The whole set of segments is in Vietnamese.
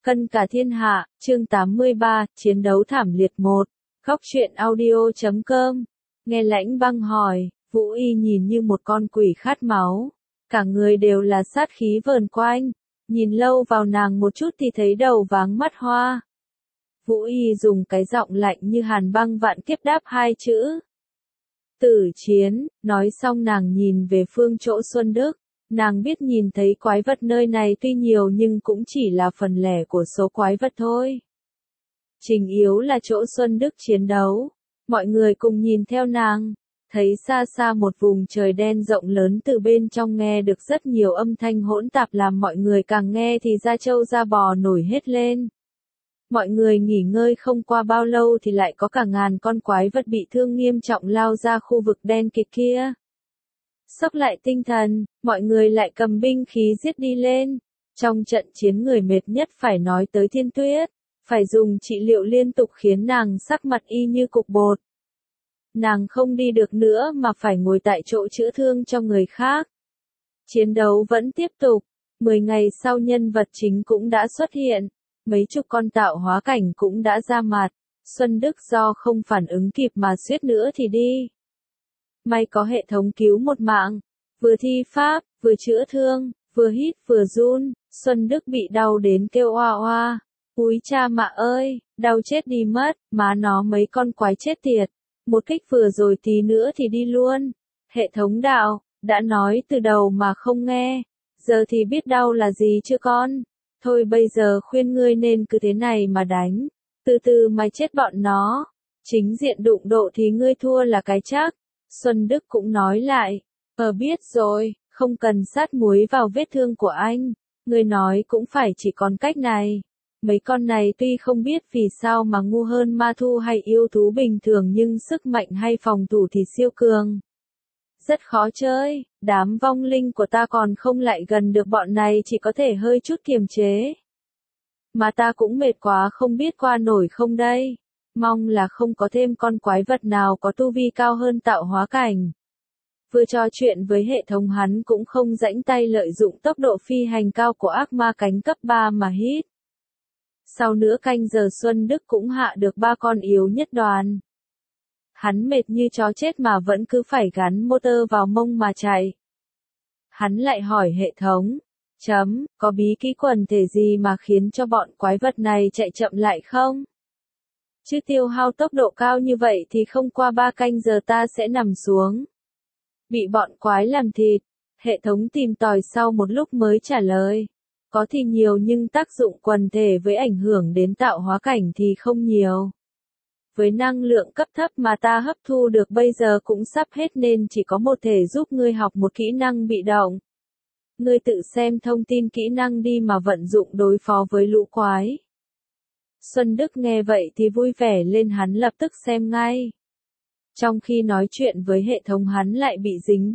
Cân cả thiên hạ, chương 83, chiến đấu thảm liệt 1. Góc truyện audio.com. Nghe Lãnh Băng hỏi, Vũ Y nhìn như một con quỷ khát máu. Cả người đều là sát khí vờn quanh. Nhìn lâu vào nàng một chút thì thấy đầu váng mắt hoa. Vũ Y dùng cái giọng lạnh như hàn băng vạn kiếp đáp hai chữ. Tử chiến, nói xong nàng nhìn về phương chỗ Xuân Đức. Nàng biết nhìn thấy quái vật nơi này tuy nhiều nhưng cũng chỉ là phần lẻ của số quái vật thôi. Trình yếu là chỗ Xuân Đức chiến đấu. Mọi người cùng nhìn theo nàng. Thấy xa xa một vùng trời đen rộng lớn, từ bên trong nghe được rất nhiều âm thanh hỗn tạp làm mọi người càng nghe thì da trâu da bò nổi hết lên. Mọi người nghỉ ngơi không qua bao lâu thì lại có cả ngàn con quái vật bị thương nghiêm trọng lao ra khu vực đen kịt kia. Sốc lại tinh thần, mọi người lại cầm binh khí giết đi lên. Trong trận chiến người mệt nhất phải nói tới Thiên Tuyết, phải dùng trị liệu liên tục khiến nàng sắc mặt y như cục bột. Nàng không đi được nữa mà phải ngồi tại chỗ chữa thương cho người khác. Chiến đấu vẫn tiếp tục, 10 ngày sau nhân vật chính cũng đã xuất hiện, mấy chục con tạo hóa cảnh cũng đã ra mặt. Xuân Đức do không phản ứng kịp mà suýt nữa thì đi. May có hệ thống cứu một mạng, vừa thi pháp, vừa chữa thương, vừa hít vừa run, Xuân Đức bị đau đến kêu oa oa. Úi cha mạ ơi, đau chết đi mất, má nó mấy con quái chết tiệt. Một kích vừa rồi tí nữa thì đi luôn. Hệ thống đạo, đã nói từ đầu mà không nghe, giờ thì biết đau là gì chưa con. Thôi bây giờ khuyên ngươi nên cứ thế này mà đánh, từ từ mày chết bọn nó. Chính diện đụng độ thì ngươi thua là cái chắc. Xuân Đức cũng nói lại, biết rồi, không cần sát muối vào vết thương của anh. Ngươi nói cũng phải chỉ còn cách này. Mấy con này tuy không biết vì sao mà ngu hơn ma thu hay yêu thú bình thường nhưng sức mạnh hay phòng thủ thì siêu cường. Rất khó chơi, đám vong linh của ta còn không lại gần được bọn này, chỉ có thể hơi chút kiềm chế. Mà ta cũng mệt quá không biết qua nổi không đây. Mong là không có thêm con quái vật nào có tu vi cao hơn tạo hóa cảnh. Vừa trò chuyện với hệ thống hắn cũng không rãnh tay lợi dụng tốc độ phi hành cao của ác ma cánh cấp 3 mà hít. Sau nửa canh giờ Xuân Đức cũng hạ được 3 con yếu nhất đoàn. Hắn mệt như chó chết mà vẫn cứ phải gắn motor vào mông mà chạy. Hắn lại hỏi hệ thống, có bí kỹ quần thể gì mà khiến cho bọn quái vật này chạy chậm lại không? Chứ tiêu hao tốc độ cao như vậy thì không qua 3 canh giờ ta sẽ nằm xuống. Bị bọn quái làm thịt, hệ thống tìm tòi sau một lúc mới trả lời. Có thì nhiều nhưng tác dụng quần thể với ảnh hưởng đến tạo hóa cảnh thì không nhiều. Với năng lượng cấp thấp mà ta hấp thu được bây giờ cũng sắp hết nên chỉ có một thể giúp ngươi học một kỹ năng bị động. Ngươi tự xem thông tin kỹ năng đi mà vận dụng đối phó với lũ quái. Xuân Đức nghe vậy thì vui vẻ lên, hắn lập tức xem ngay. Trong khi nói chuyện với hệ thống hắn lại bị dính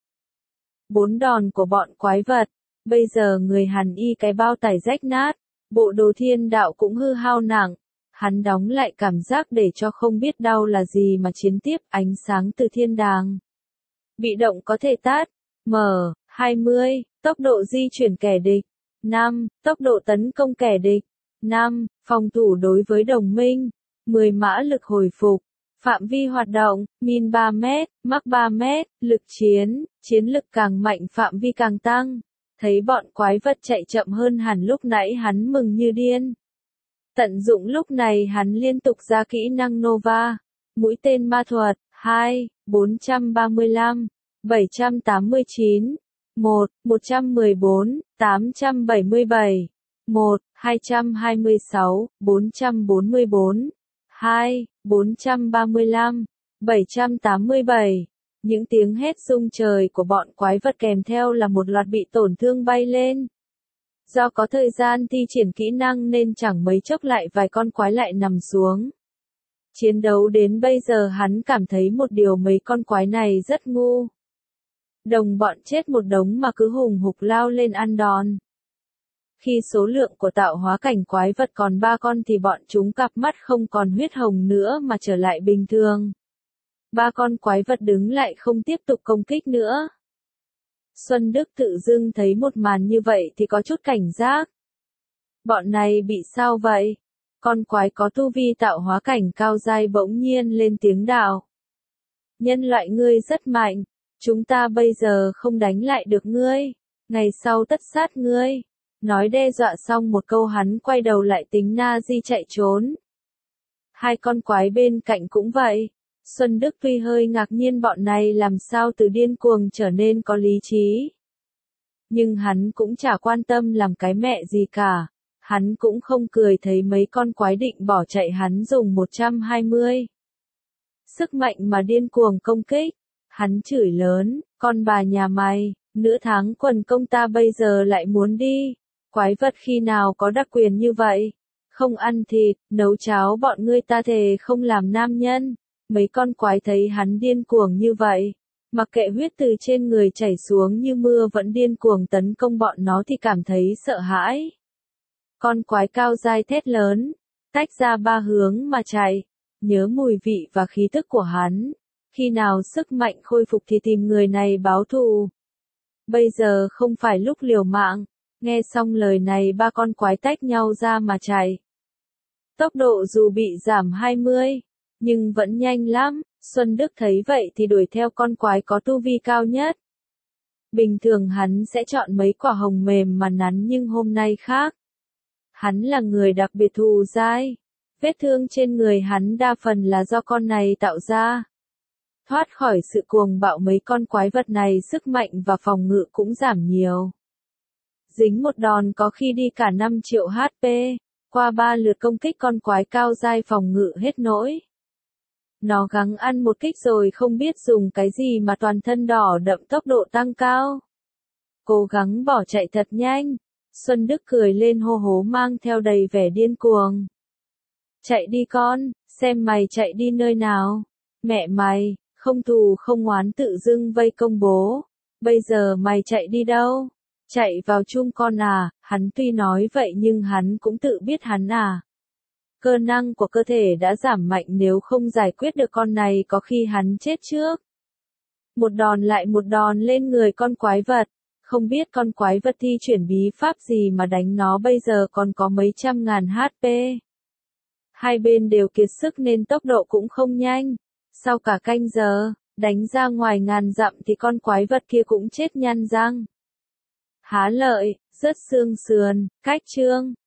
4 đòn của bọn quái vật. Bây giờ người hắn y cái bao tải rách nát, bộ đồ thiên đạo cũng hư hao nặng. Hắn đóng lại cảm giác để cho không biết đau là gì mà chiến tiếp. Ánh sáng từ thiên đàng. Bị động có thể tát. Mở, 20, tốc độ di chuyển kẻ địch. 5, tốc độ tấn công kẻ địch. 5, phòng thủ đối với đồng minh. 10 mã lực hồi phục. Phạm vi hoạt động, min 3 mét, mắc 3 mét, lực chiến lực càng mạnh phạm vi càng tăng. Thấy bọn quái vật chạy chậm hơn hẳn lúc nãy hắn mừng như điên. Tận dụng lúc này hắn liên tục ra kỹ năng Nova. Mũi tên ma thuật, 2, 435, 789, 1, 114, 877, 1, 226, 444, 2, 435, 787. Những tiếng hét rung trời của bọn quái vật kèm theo là một loạt bị tổn thương bay lên. Do có thời gian thi triển kỹ năng nên chẳng mấy chốc lại vài con quái lại nằm xuống. Chiến đấu đến bây giờ hắn cảm thấy một điều mấy con quái này rất ngu. Đồng bọn chết một đống mà cứ hùng hục lao lên ăn đòn. Khi số lượng của tạo hóa cảnh quái vật còn 3 con thì bọn chúng cặp mắt không còn huyết hồng nữa mà trở lại bình thường. 3 con quái vật đứng lại không tiếp tục công kích nữa. Xuân Đức tự dưng thấy một màn như vậy thì có chút cảnh giác. Bọn này bị sao vậy? Con quái có tu vi tạo hóa cảnh cao giai bỗng nhiên lên tiếng đạo. Nhân loại ngươi rất mạnh, chúng ta bây giờ không đánh lại được ngươi, ngày sau tất sát ngươi. Nói đe dọa xong một câu hắn quay đầu lại tính na di chạy trốn. Hai con quái bên cạnh cũng vậy. Xuân Đức tuy hơi ngạc nhiên bọn này làm sao từ điên cuồng trở nên có lý trí. Nhưng hắn cũng chả quan tâm làm cái mẹ gì cả. Hắn cũng không cười thấy mấy con quái định bỏ chạy hắn dùng 120. Sức mạnh mà điên cuồng công kích. Hắn chửi lớn, con bà nhà mày, nửa tháng quần công ta bây giờ lại muốn đi. Quái vật khi nào có đặc quyền như vậy? Không ăn thịt, nấu cháo bọn ngươi ta thề không làm nam nhân. Mấy con quái thấy hắn điên cuồng như vậy. Mặc kệ huyết từ trên người chảy xuống như mưa vẫn điên cuồng tấn công bọn nó thì cảm thấy sợ hãi. Con quái cao dai thét lớn, tách ra ba hướng mà chạy. Nhớ mùi vị và khí tức của hắn. Khi nào sức mạnh khôi phục thì tìm người này báo thù. Bây giờ không phải lúc liều mạng. Nghe xong lời này ba con quái tách nhau ra mà chạy. Tốc độ dù bị giảm 20, nhưng vẫn nhanh lắm. Xuân Đức thấy vậy thì đuổi theo con quái có tu vi cao nhất. Bình thường hắn sẽ chọn mấy quả hồng mềm mà nắn nhưng hôm nay khác. Hắn là người đặc biệt thù dai. Vết thương trên người hắn đa phần là do con này tạo ra. Thoát khỏi sự cuồng bạo mấy con quái vật này sức mạnh và phòng ngự cũng giảm nhiều. Dính một đòn có khi đi cả 5 triệu HP. Qua 3 lượt công kích con quái cao dai phòng ngự hết nỗi. Nó gắng ăn một kích rồi không biết dùng cái gì mà toàn thân đỏ đậm tốc độ tăng cao. Cố gắng bỏ chạy thật nhanh. Xuân Đức cười lên hô hố mang theo đầy vẻ điên cuồng. Chạy đi con, xem mày chạy đi nơi nào. Mẹ mày, không thù không oán tự dưng vây công bố. Bây giờ mày chạy đi đâu? Chạy vào chung con à, hắn tuy nói vậy nhưng hắn cũng tự biết hắn à. Cơ năng của cơ thể đã giảm mạnh nếu không giải quyết được con này có khi hắn chết trước. Một đòn lại một đòn lên người con quái vật. Không biết con quái vật thi chuyển bí pháp gì mà đánh nó bây giờ còn có mấy trăm ngàn HP. Hai bên đều kiệt sức nên tốc độ cũng không nhanh. Sau cả canh giờ, đánh ra ngoài ngàn dặm thì con quái vật kia cũng chết nhăn răng. Há lợi, rớt xương sườn, cách chương.